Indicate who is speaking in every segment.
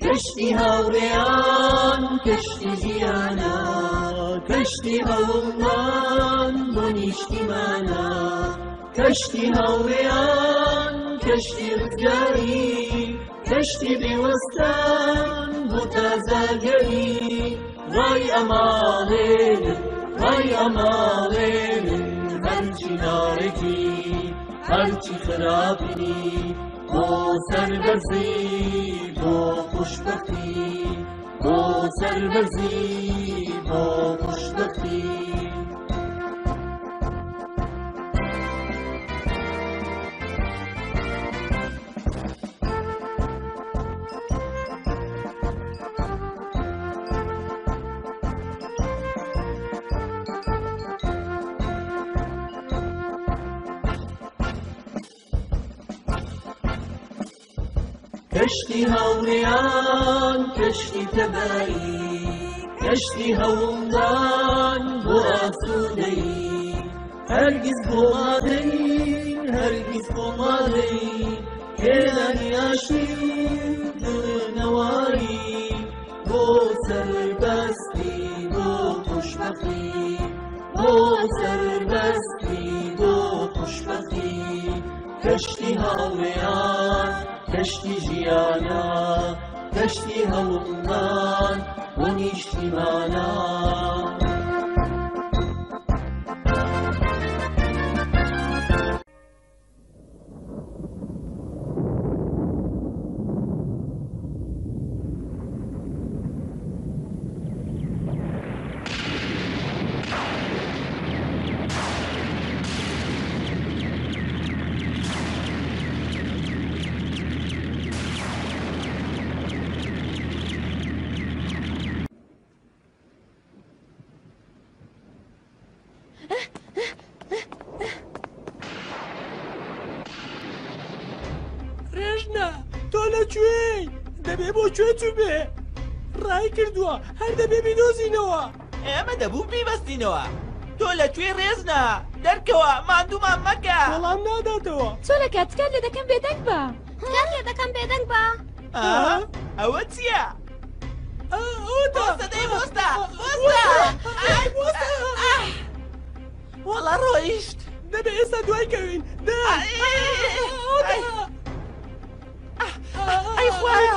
Speaker 1: کەشتی هاوڕێیان کەشتی ژیانە کەشتی هەوڵمان بۆ نیشتیمانە کەشتی هاوڕێیان کەشتی ڕزگاری کەشتی بێوەستان بۆ تازاگەری ڕای ئەماڵێنن ڕای ئەماڵێنن هەرچی ناڕێکی هەرچی خراپی بۆ سەربەرزی بۆ خوشبەختی بۆ سەربەرزی بۆ خوشبەختی کەشتی هاوڕێیان کەشتی تەبایی کەشتی هەوڵدان بۆ ئاسوودەی هەرگیز بۆ مادەین هەرگیز بۆ مادەین هێنانی ئاشتی دڵنەواری بۆ سەربەستی بۆ خوشبەختی بۆ سەربەستی بۆ خوشبەختی کەشتی هاوڕێیان کەشتی ژیانە کەشتی هەوڵمان بۆ نیشتیمانە
Speaker 2: تۆ لەکوێی؟ دەبێ بۆ کوێ تو بێ؟ ڕای کردووە هەر دەبێ بیدۆزینەوە.
Speaker 3: ئێمە دەبوو بیبەستینەوە. تۆ لەکوێ ڕێزنە؟ دەرکەوە ماندوومان مەکە.
Speaker 2: وەڵام ناداتەوە.
Speaker 4: چۆلەکە تکات لێ دەکەم بێدەنگ بە. تکات لێ دەکەم بێدەنگ بە.
Speaker 3: ئەوە چییە؟
Speaker 4: بۆستە
Speaker 3: دەی بۆستە بۆستە وەڵا ڕۆیشت.
Speaker 2: دەبێ ئێستا دوای کەوین.
Speaker 3: ئەی خوایە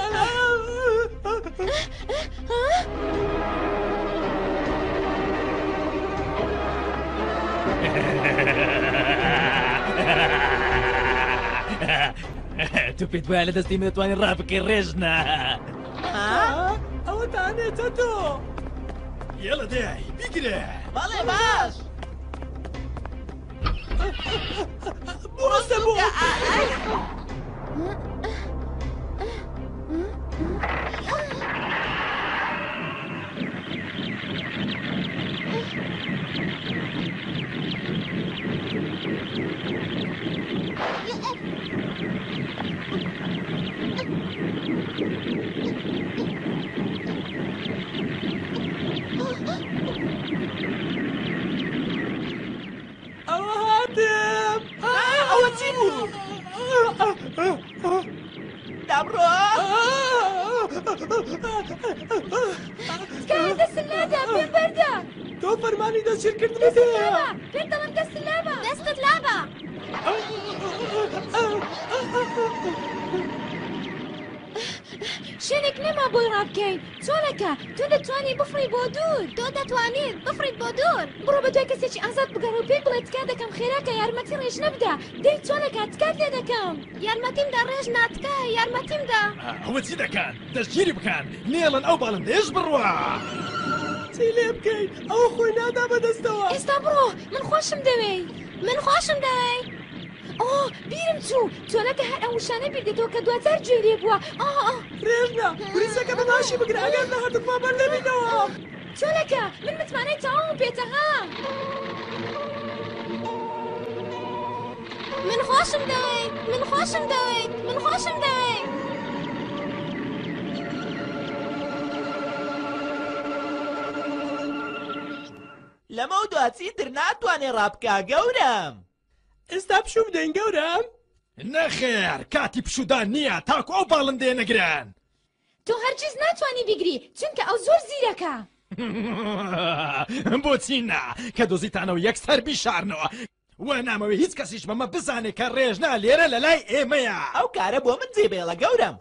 Speaker 5: تو پێت وایە لە دەستی من دەتوانین ڕابکەی ڕێژنە.
Speaker 2: ئەوە تانێتە تۆ.
Speaker 5: یەڵە دای بیگرە.
Speaker 3: بەڵێ باش.
Speaker 2: بۆستە بۆ.
Speaker 3: ئەوە چی بوو؟ دابڕۆ
Speaker 4: تکایە دەستت لادا پێم بەردە.
Speaker 2: تۆ فەرمانی دەستگیرکردنت هەیە.
Speaker 4: پێت دەڵێم دەستت لابە. دەستت لابە. شوێنێک نەما بۆی ڕابکەین. چۆنەکە تۆ دەتوانی بفڕی بۆ دوور. تۆ دەتوانیت بفڕیت بۆ دوور. بڕۆ بە دوای کەسێکی ئازاد بگەڕ و پێی بڵێ تکات دەکەم خێراکە یارمەتی ڕێژ نەبدا. دەی چۆنەکە تکات لێ دەکەم. یارمەتیمدا ڕێژ ناتکە یارمەتیمدا.
Speaker 5: ئەوە چی دەکەن؟ دەستگیری بکەن نێڵن ئەو باڵندەیەش بڕوە.
Speaker 2: چی لێ بکەین؟ ئەوە خۆی نادا بەدەستەوە.
Speaker 4: ئێستا بڕۆ من خۆشم دەوێ. من خۆشم دەوێ. ئۆ بیرم چوو چۆلەکە هەر ئەو شانە بیردێتەوە کە دواتر گوێ بووە.
Speaker 2: ڕێژنە پلیسەکە بەماشی بگرە ئەگەر نەهاتووە بەردەبینەوە.
Speaker 4: چۆلەکە من متمانەی تەواو پێتەها. من خۆشم دەوێ. من خۆشم دەوێ. من خۆشم دەوێ.
Speaker 3: لەمە و دواچی تر ناتوانێ ڕابکە گەورم.
Speaker 2: ئێستا پشوو بدەین گەورم؟
Speaker 5: نەخێر کاتی پشودان نییە تاکو ئەو باڵندەیە نەگران.
Speaker 4: تۆ هەرگیز ناتوانی بیگری چونکە ئەو زۆر زیرەکە.
Speaker 5: بۆچی نا کە دۆزیتانەوە یەکسەر بیشارنەوە وە نامەوەی هیچ کەسیش بەمە بزانێت کە ڕێژنا لێرە لە لای ئێمەیە.
Speaker 3: ئەو کارە بۆ من جێبێڵە گەورم.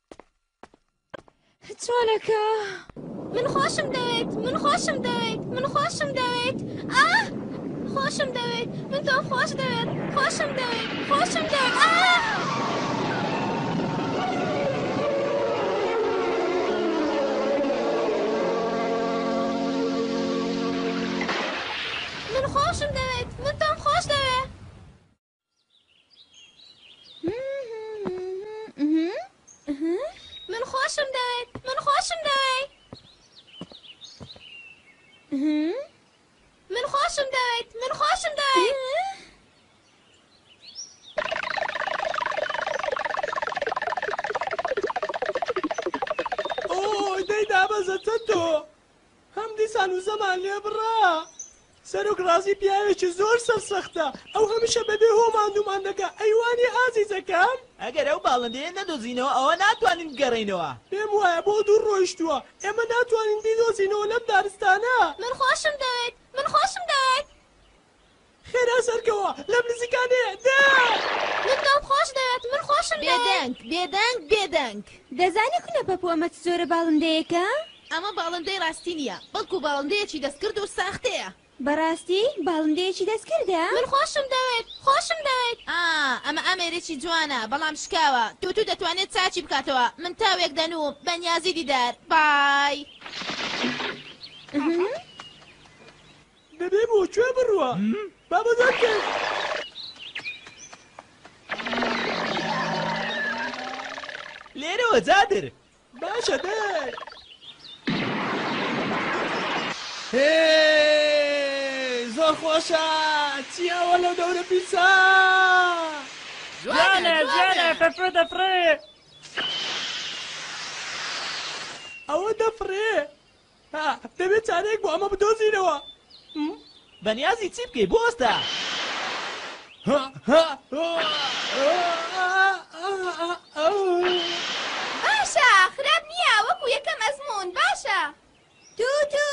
Speaker 4: چۆنەکە؟ من خۆشم دەوێت، من خۆشم دەوێت، من خۆشم دەوێت. خۆشم دەوێت، من تۆم خۆش دەوێت، خۆشم دەوێت، خۆشم دەوێت. من خۆشم دەوێت، من تۆم خۆش دەوێت. من خۆشم دەوێت، من خۆشم دەوێت. من خۆشم دەوێت، من خۆشم دەوێت.
Speaker 2: ئۆی دەی دابەزەتە تۆ هەم دیسان و زەمان لێ بڕا. سەرۆک ڕازی پیاوێکی زۆر سەرسەختە ئەو هەمیشە بەبێ هۆماندومان دەکە ئەیوانی ئازیزەکان.
Speaker 3: ئەگەر ئەو باڵندەیە نەدۆزینەوە ئەوە ناتوانین بگەڕێینەوە.
Speaker 2: پێم وایە بۆ دوور ڕۆیشتووە ئێمە ناتوانین بیدۆزینەوە لەم دارستانە.
Speaker 4: من خۆشم دەوێت، من خۆشم دەوێت.
Speaker 2: خێرا سەرکەوە لەم نزیکانەیە دا.
Speaker 4: من تۆم خۆش دەوێت، من خۆشم دەوێت.
Speaker 6: بێدەنگ
Speaker 4: دەزانی کونە پەپۆ ئەمە چ زۆرە باڵندەیەکە؟
Speaker 6: ئەمە باڵندەی ڕاستی نییە بەڵکو باڵندەیەکی دەستکرد و ساختەیە.
Speaker 4: بەڕاستی باڵندەیەکی دەستکردە؟ من خۆشم دەوێت، خۆشم دەوێت.
Speaker 6: ئەمە ئامێرێکی جوانە بەڵام شکاوە تو دەتوانێت چاچی بکاتەوە. من تاوێک دەنوم بەنیازی دیدار بای.
Speaker 2: دەبێ بۆ کوێ بڕوە بابە دەکەن.
Speaker 3: لێرەوە جادر.
Speaker 2: باشە دەی. زۆر خۆشە چیاوە لەو دەورە پیسا.
Speaker 7: جوانە پەپۆ دەفڕێ.
Speaker 2: ئەوە دەفڕێ. دەبێت چارەیەک بۆ ئەمە بدۆزینەوە.
Speaker 3: بەنیازی چی بکەی بۆستە؟
Speaker 4: باشە خراپ نییە وەکو یەکەم ئەزمون باشە. توتو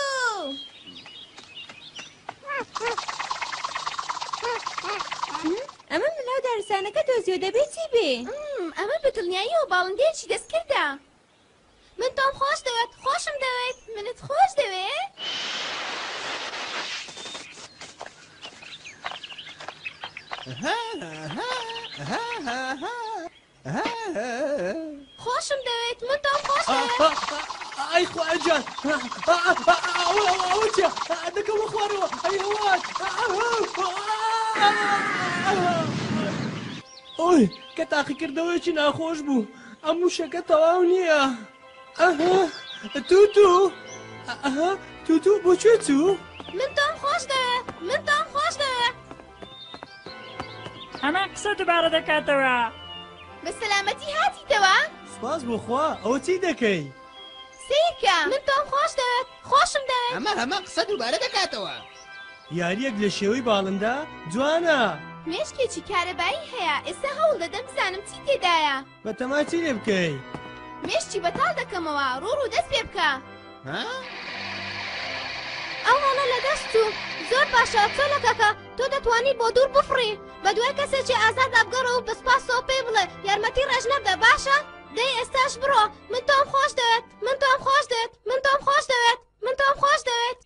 Speaker 4: ئەمە ملاو دارستانەکە دۆزیۆ دەبێت چی بێ؟ ئەمە بەدڵنیاییەوە باڵندەیەکی دەستکردە. من تۆم خۆش دەوێت، خۆشم دەوێت. منت خۆش دەوێت؟ خۆشم دەوێت، من تۆم خۆش دەوێت.
Speaker 2: ئەی خواجان ئەوە چیە دەکەمە خوارەوە ئەیوان. ئۆی کە تاقیکردەوەیکی ناخۆش بوو ئەم وشەکە تەواو نییە. توتو بۆکوێ چوو؟
Speaker 4: من تۆم خۆش دەوێت، من تۆم خۆش دەوێت.
Speaker 7: ئەمە قسە دووبارە دەکاتەوە.
Speaker 4: بە سەلامەتی هاتیتەوە؟
Speaker 2: سپاس بۆخوا ئەوە چی دەکەی؟
Speaker 4: سیرکە من تۆم خۆش دەوێت، خۆشم دەوێت.
Speaker 6: ئەمە قسە دووبارە دەکاتەوە.
Speaker 2: یاریەک لە شێوەی باڵندە جوانە.
Speaker 4: مێشکێکی کارەبایی هەیە ئێستا هەوڵ دەدەم بزانم چی تێدایە.
Speaker 2: بە تەما چی لێ بکەی؟
Speaker 4: مێشتی بەتاڵ دەکەمەوە ڕوو دەست پێ بکە. ئەو هەڵە لە دەست و زۆر باشە چۆلەکەکە تۆ دەتوانی بۆ دوور بفڕی بە دوای کەسێکی ئازاد ئەبگەڕە و بەسپاسەوە پێی بڵێ یارمەتی ڕێژ نەبدە باشە؟ دەی ئێستاش بڕۆ من تۆم خۆش دەوێت، من تۆم خۆش دەوێت، من تۆم خۆش دەوێت، من تۆم خۆش دەوێت.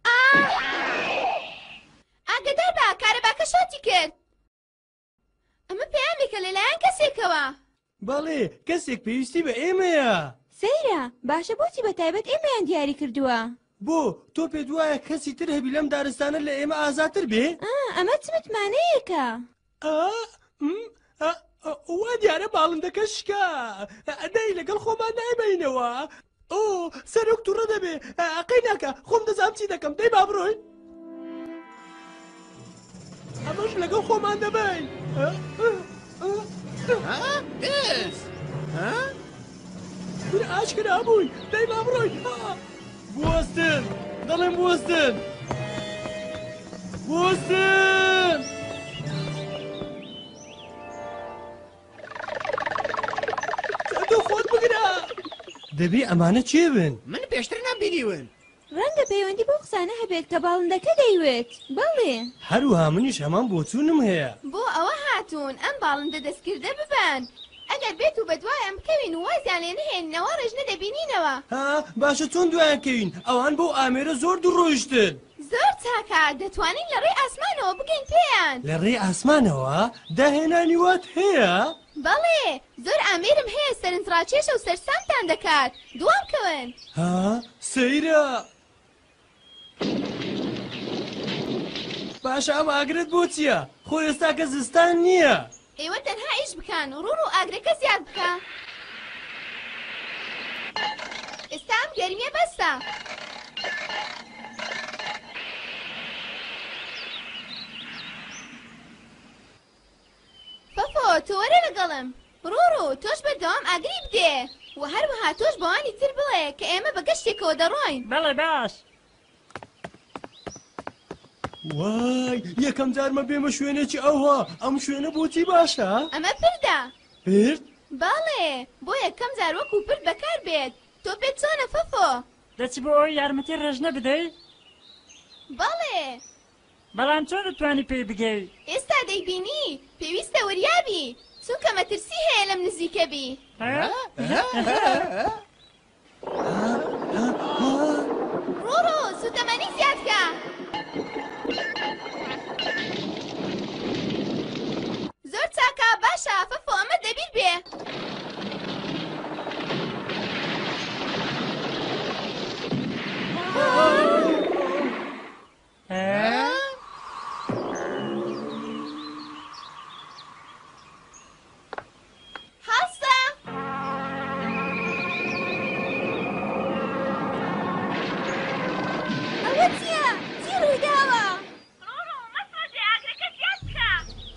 Speaker 4: ئاگدار بە کارەباکە شۆتی کرد. ئەمە پەیامێکە لەلایەن کەسێکەوە.
Speaker 2: بەڵێ کەسێک پێویستی بە ئێمەیە.
Speaker 4: سەیرە باشە بۆچی بەتایبەت ئێمەیان دیاری کردووە؟
Speaker 2: بۆ تۆ پێت وایە کەسی تر هەبی لەم دارستانە لە ئێمە ئازاتر بێ؟
Speaker 4: ئەمە چ متمانەیەکە؟
Speaker 2: وا دیارە باڵندەکە شکا دەی لەگەڵ خۆمان نایبینەوە. ئۆ سەرۆک تووڕە دەبێ قەی ناکە خۆم دەزانم چی دەکەم دەی با بڕۆین. ئەمەش لەگەڵ خۆمان دەبین. من ئاشکرا بووین دەی با بڕۆین. بوەستن دەڵێم بوەستن بوەستن. تۆ خۆت بگرە دەبێ ئەمانە چێ بن؟
Speaker 8: من پێشتر نبینیون.
Speaker 4: ڕەنگە پەیوەندی بۆ قسانە هەبێت کە باڵندەکە دەیوێت بەڵێ
Speaker 2: هەروها منیش هەمان بۆچوونم هەیە.
Speaker 6: بۆ ئەوە هاتوون ئەم باڵندە دەستکردە ببان. ئەگەر بێت و بەدوای ئەم بکەوین و وازیان لێ نهێننەوە ڕێژ نەدەبینینەوە.
Speaker 2: ها باشە چۆن دوایان کەوین؟ ئەوان بۆ ئامێرە زۆر دوڕۆیشتن.
Speaker 6: زۆر چاکە دەتوانین لە ڕێی ئاسمانەوە بگەین پێیان.
Speaker 2: لە ڕێی ئاسمانەوە داهێنانی وات هەیە؟
Speaker 6: بەڵێ زۆر ئامێرم هەیە سەرنجڕاکێشە و سەرسامتان دەکات. دوام کەون.
Speaker 2: ها سەیرە. باشە ئەم ئاگرت بۆ چییە؟ خۆ ئێستا کە زستان نییە.
Speaker 6: ئێوە تەنها ئیش بکەن ڕوڕ و ئاگرەکە زیاد بکە. ئێستا ئەم گەرمیە بەسە. فەفۆ تۆ وەرە لەگەڵم. ڕوڕ تۆش بەردەوام ئاگری بدێ و هەروەها تۆش بەوانی تر بڵێ کە ئێمە بە گەشتێکەوە دەڕۆین.
Speaker 7: بەڵێ باش.
Speaker 2: وای یەکەم جارمە بێمە شوێنێکی ئەوها ئەم شوێنە بۆچی باشە؟
Speaker 6: ئەمە پردە.
Speaker 2: پرد؟
Speaker 6: باڵێ بۆ یەکەم جار وەکو پرد بەکار بێت. تۆ پێت چۆنە فەفۆ؟
Speaker 7: دەچی بۆ ئەوی یارمەتی ڕێژنە بدەیت؟
Speaker 6: باڵێ
Speaker 7: بەڵام چۆن دەتوانی پێی بگەی؟
Speaker 6: ئێستا دەیبینی پێویستە وریابی چونکە مەترسی هەیە لەم نزیکە بی. ڕوڕ سوتەمەنی زیادکە. زۆر چاکە باشە فەفۆ ئەمە دەبیر بێ. هەڵسە. ئەوە چییە؟ چی ڕوویداوە؟ ڕوڕ مەسۆزێ ئاگرەکە زیاد بکە.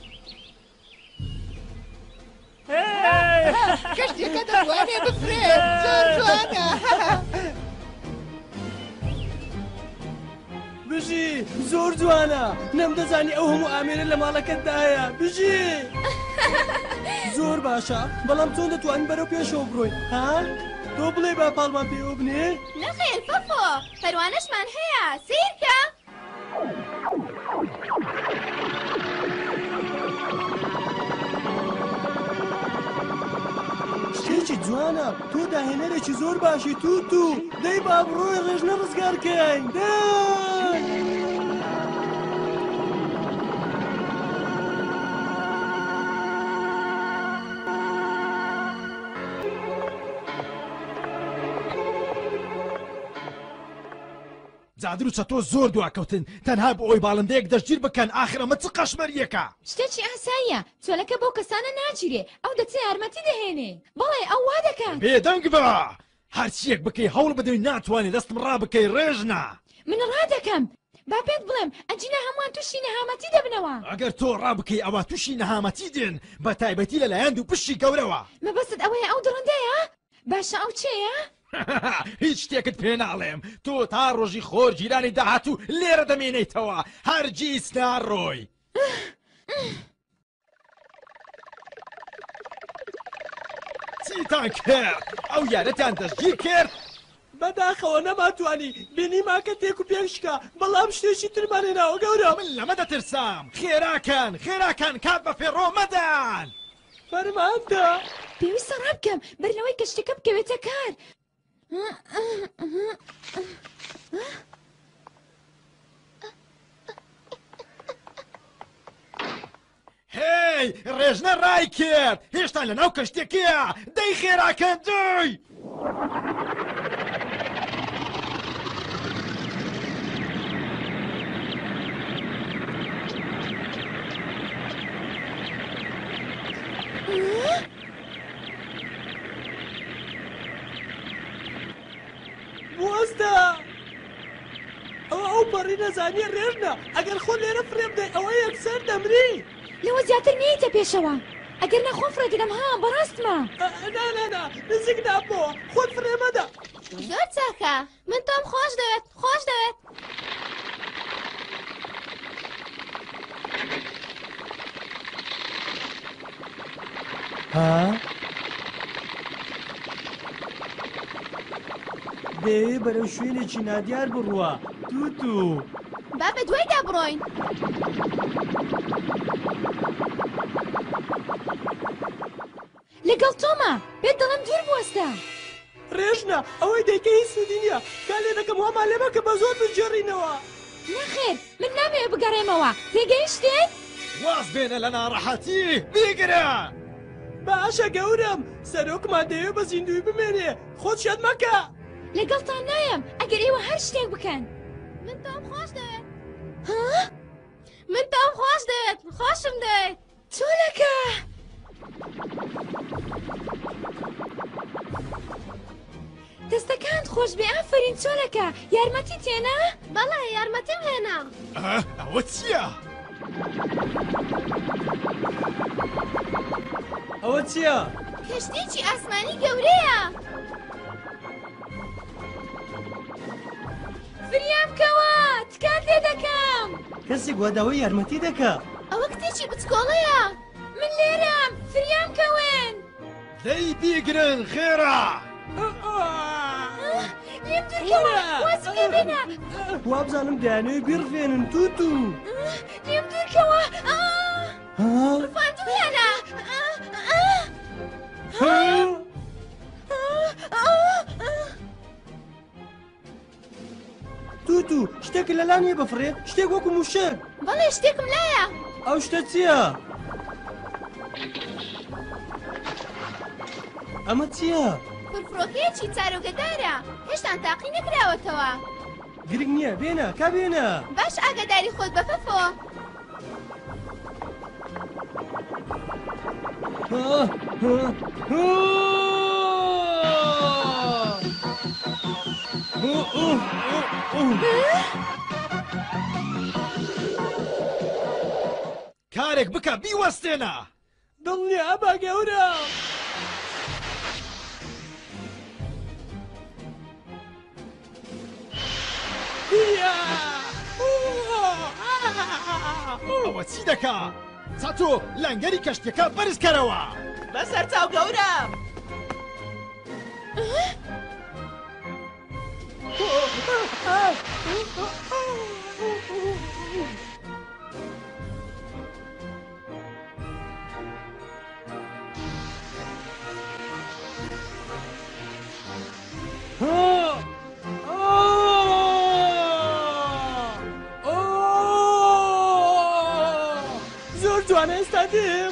Speaker 8: کەشتێکە دەتوانێ بفرێت. زۆر جوانە.
Speaker 2: بژی زۆر جوانە. نەمدەزانی ئەو هەموو ئامێرە لە ماڵەکەتدایە. بژی زۆر باشە بەڵام چۆن دەتوانین بەرەو پێشەوە بڕۆین؟ ها؟ تۆ بڵێ با پاڵمان پێوە بنێ؟
Speaker 6: نەخێر فەفۆ پەروانەشمان هەیە سیرکە.
Speaker 2: شتێکی جوانە تۆ داهێنەرێکی زۆر باشی تووتو دەی با بڕۆی ڕێژنە ڕزگارکەین دەی.
Speaker 5: جادر و چەتۆ زۆر دواکەوتن تەنها بۆ ئەوی باڵندەیەک دەستگیر بکەن ئاخر ئەمە چ قەشمەریەکە؟
Speaker 4: شتێکی ئاساییە چۆلەکە بۆ کەسانە ناگیرێ ئەو دەچێ یارمەتی دەهێنێ. بەڵێ ئەو وا دەکەن.
Speaker 5: بێدەنگ بە هەرچیەک بکەی هەوڵ بدەی ناتوانێت دەستم ڕابکەی ڕێژنە.
Speaker 4: من ڕادەکەم. با پێت بڵێم ئەنجینە هەمووان تووشی نەهامەتی دەبنەوە.
Speaker 5: ئەگەر تۆ ڕابکەی ئەوە تووشی نەهامەتی دێن بە تایبەتی لەلایەن و پشتی گەورەوە.
Speaker 4: مەبەست ئەوەیە ئەو دڕندەیە؟ باشە ئەو چێیە؟
Speaker 5: هیچ شتێکت پێ ناڵێم تۆ تا ڕۆژی خۆر جیرانی داهاتوو لێرە دەمێنیتەوە هەرگیز ناڕۆی. چیتان کرد؟ ئەو یارەتان دەستگیر کرد؟
Speaker 2: بەداخەوە نەماتوانی بینی ماکە تێک و پێشکە بەڵام شتێکی ترمان هێناوە گەورە.
Speaker 5: من لەمە دەترسام. خێراکەن کات بە فێڕۆ مەدان.
Speaker 2: فەرمانتە.
Speaker 4: پێویستە ڕابکەم بەرنەوەی کە شتەکە بکەوێتە کار.
Speaker 5: هی ڕێژنە ڕای کرد هێشتا لە ناو کەشتێکەیە دەی خێراکەن دوی.
Speaker 2: بوەستە ئەو پەڕی نەزانیە ڕێژنە ئەگەر خۆ لێرە فڕێ بدەی ئەوە یەکسەر دەمری.
Speaker 4: لەوە زیاتر نیتە پێشەوە ئەگەر نەخۆ فڕێدەم ها بەڕاستمە.
Speaker 2: نا نزیک ناپۆ خۆت فڕێ مەدە.
Speaker 6: زۆر چاکە من تۆم خۆش دەوێت.
Speaker 2: ها؟ دەیەوێ بەرەو شوێنێکی نادیار بڕوە تووتو
Speaker 6: با بە دوایدا بڕۆین.
Speaker 4: لەگەڵ تۆمە بێت دڵم دوور بوەستە.
Speaker 2: ڕێژنە ئەوەی دەیکەی سوودی نییە کا لێ دەکەم وامان لێ بکە بە زۆر بجێڕینەوە.
Speaker 4: نەخێر من نامەوێ بگەڕێمەوە تێگەیشتێت؟
Speaker 5: واز بێنە لە ناڕەحەتی بیگرە.
Speaker 2: باشە گەورم سەرۆکمان دەیەوێ بە زیندوی بمێنێ خۆت شێت مەکە.
Speaker 4: لەگەڵتان نایم ئەگەر ئێوە هەر شتێک بکەن.
Speaker 6: من تۆم خۆش دەوێت.
Speaker 4: ها؟
Speaker 6: من تۆم خۆش دەوێت خۆشم دەوێت.
Speaker 4: چۆلەکە؟ دەستەکانت خۆش بێ ئافرین چۆلەکە یارمەتی تێنا؟
Speaker 6: بەڵێ یارمەتیم هێنا.
Speaker 5: ئەوە چییە؟
Speaker 2: ئەوە چییە؟
Speaker 6: کەشتێکی ئاسمانی گەورەیە.
Speaker 4: فریام کەوە تکات لێ دەکەم.
Speaker 2: کەسێک وەداوای یارمەتی دەکە.
Speaker 6: ئەوە کتێکی بچکۆڵەیە.
Speaker 4: من لێرەم فریام کەوێن.
Speaker 5: دەی بیگرن خێرا.
Speaker 4: لێم دوورکەوە واسی لێ بێنە.
Speaker 2: وابزانم دەیانەوێ بیڕفێنن تووتو.
Speaker 4: لێم دوورکەوە.
Speaker 6: فاندویانە.
Speaker 2: تووتو شتێک لەلا نیە بفڕێ شتێک وەکو موشک.
Speaker 6: بەڵێ شتێکم لایە.
Speaker 2: ئەو شتە چییە؟ ئەمە چییە؟
Speaker 6: فرفرۆکەیەکی چارۆگەدارە هێشتان تاقی نەکراوەتەوە.
Speaker 2: گرنگ نییە بێنە کا بێنە.
Speaker 6: باش ئاگاداری خۆت بەفەفەوە.
Speaker 5: کارێک بکە بیوەستێنە.
Speaker 2: دڵنیە ئەبا گەورە.
Speaker 5: ئەوە چی دەکا؟ چاتۆ لەنگەری کەشتەکە بەرزکەرەوە.
Speaker 3: بەسەر چاو گەورم.
Speaker 2: زۆر جوانە ئێستا دێم.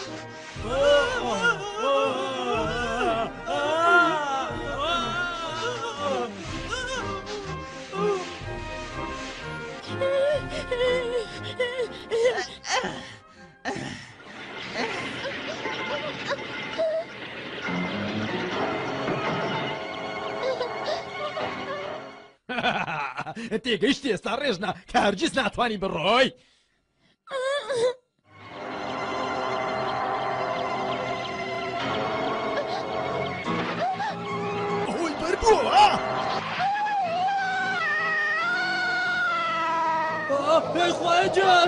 Speaker 5: تێگەیشتی ئێستا ڕێژنە کە هەرگیز ناتوانی بڕۆی. ئەوی بەربووە.
Speaker 2: پێی خوای جان.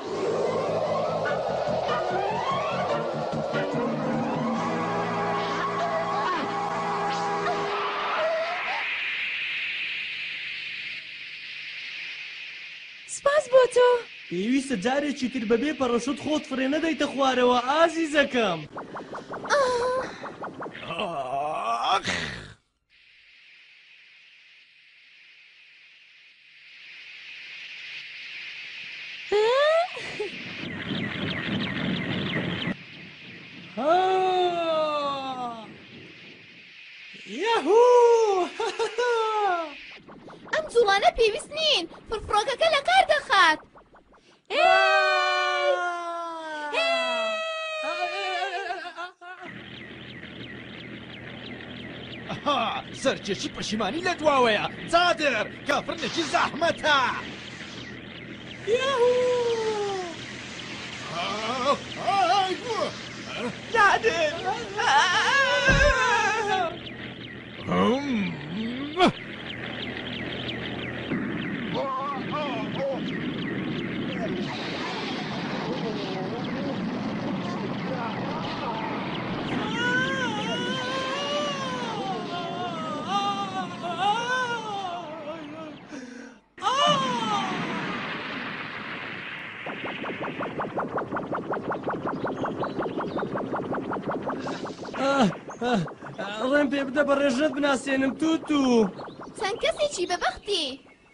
Speaker 4: سپاس بۆ تۆ.
Speaker 2: پێویستە جارێکی تر بەبێ پەڕەشوت خۆت فڕێ نەدەیتە خوارەوە ئازیزەکەم. یاهوو!
Speaker 6: ئەم جوڵانە پێویست نین فرفرۆکەکە لە کار دەخات.
Speaker 5: سەرکێکی پەشیمانی لە دواوەیە جادر کافرنێکی زەحمەتە.
Speaker 3: جادر
Speaker 2: ڕێم پێ بدە بە ڕێژنت بناسیێنم تووتو.
Speaker 6: چەند کەسێکی بەبەختی.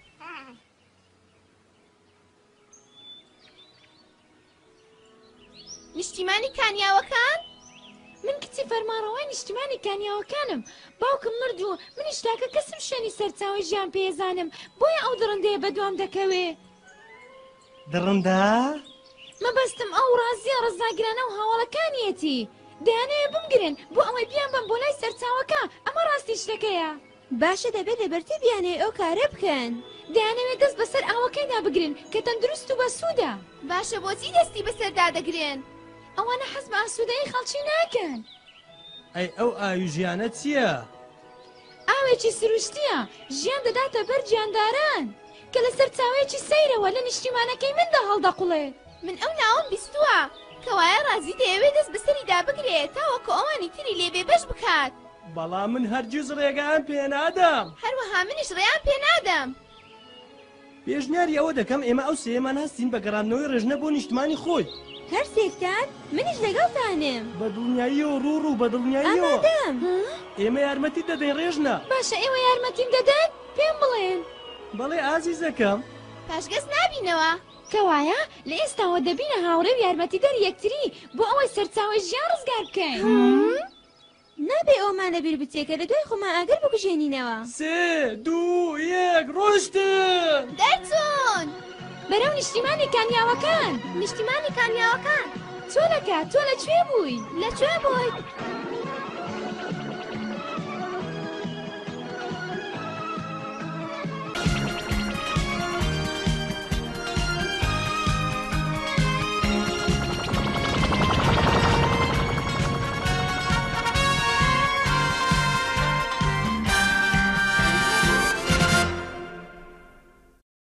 Speaker 6: نیشتیمانی کانیاوەکان؟
Speaker 4: من کچی فەرمانڕەوای نیشتیمانی کانیاوەکانم. باوکم مردووە منیش تاکە کەسم شوێنی سەرچاوی ژیان پێزانم بۆیە ئەو دڕندەیە بەدوام دەکەوێ.
Speaker 2: دڕندا؟
Speaker 4: مەبەستم ئەو ڕازیە ڕزاگرانە و هاوڵەکانیەتی. دەیانەوێ بمگرن بۆ ئەوەی بیان بم بۆ لای سەرچاوەکە. ئەمە ڕاستی شتەکەیە.
Speaker 9: باشە دەبێت لەبەرتی بیانێ ئەو کارە بکەن.
Speaker 4: دەیانەوێت دەست بەسەر ئاوەکەیدا بگرن کە تەندروست و بەسوودە.
Speaker 6: باشە بۆچی دەستی بەسەردا دەگرێن؟
Speaker 4: ئەوانە حەز بە ئاسوودەیی خەڵکی ناکەن.
Speaker 2: ئەی ئەو ئاویژیانە چییە؟
Speaker 4: ئاوێکی سروشتیە ژیان دەداتە بەر گیانداران کە لەسەر چاوەیەکی سەیرەوە لە نیشتیمانەکەی مندا هەڵدەقوڵێ.
Speaker 6: من ئەو ناوم بیستووە کەوایە ڕازی دەیەوێت دەست بەسەریدا بگرێت تاوەکو ئەوانی تری لێبێ بەش بکات.
Speaker 2: بەڵام من هەرگیز ڕێگەیان پێ نادەم.
Speaker 6: هەروەها منیش ڕێیان پێ نادەم.
Speaker 2: پێشنیاری ئەوە دەکەم ئێمە ئەو سێمان هەستین بە گەڕاندنەوەی ڕێژنە بۆ نیشتمانی خۆی.
Speaker 9: هەرسێکتان منیش لەگەڵتانم.
Speaker 2: بە دڵنیاییەوە ڕوڕ و بە دڵنیاییەوە.
Speaker 9: ئامادەم.
Speaker 2: ئێمە یارمەتی دەدەین ڕێژنە.
Speaker 4: باشە ئێوە یارمەتیم دەدەن پێم بڵێن.
Speaker 2: بەڵێ ئازیزەکەم.
Speaker 6: پاشگەز نابینەوە.
Speaker 4: کەوایە لە ئێستاوە دەبینە هاوڕێ و یارمەتیدەر یەکتری بۆ ئەوەی سەرچاوی ژیان ڕزگار بکەین.
Speaker 9: نابێ ئەومان لەبیر بچێکە لە دوای خۆمان ئاگەر بکوژێنینەوە.
Speaker 2: 3 2 1 ڕۆشتن.
Speaker 6: دەرچوون.
Speaker 4: بەرەو نیشتیمانی کانیاوەکان.
Speaker 6: نیشتیمانی کانیاوەکان.
Speaker 4: تۆ لەکە تۆ لەکوێ بووی؟
Speaker 6: لەکوێ بوویت؟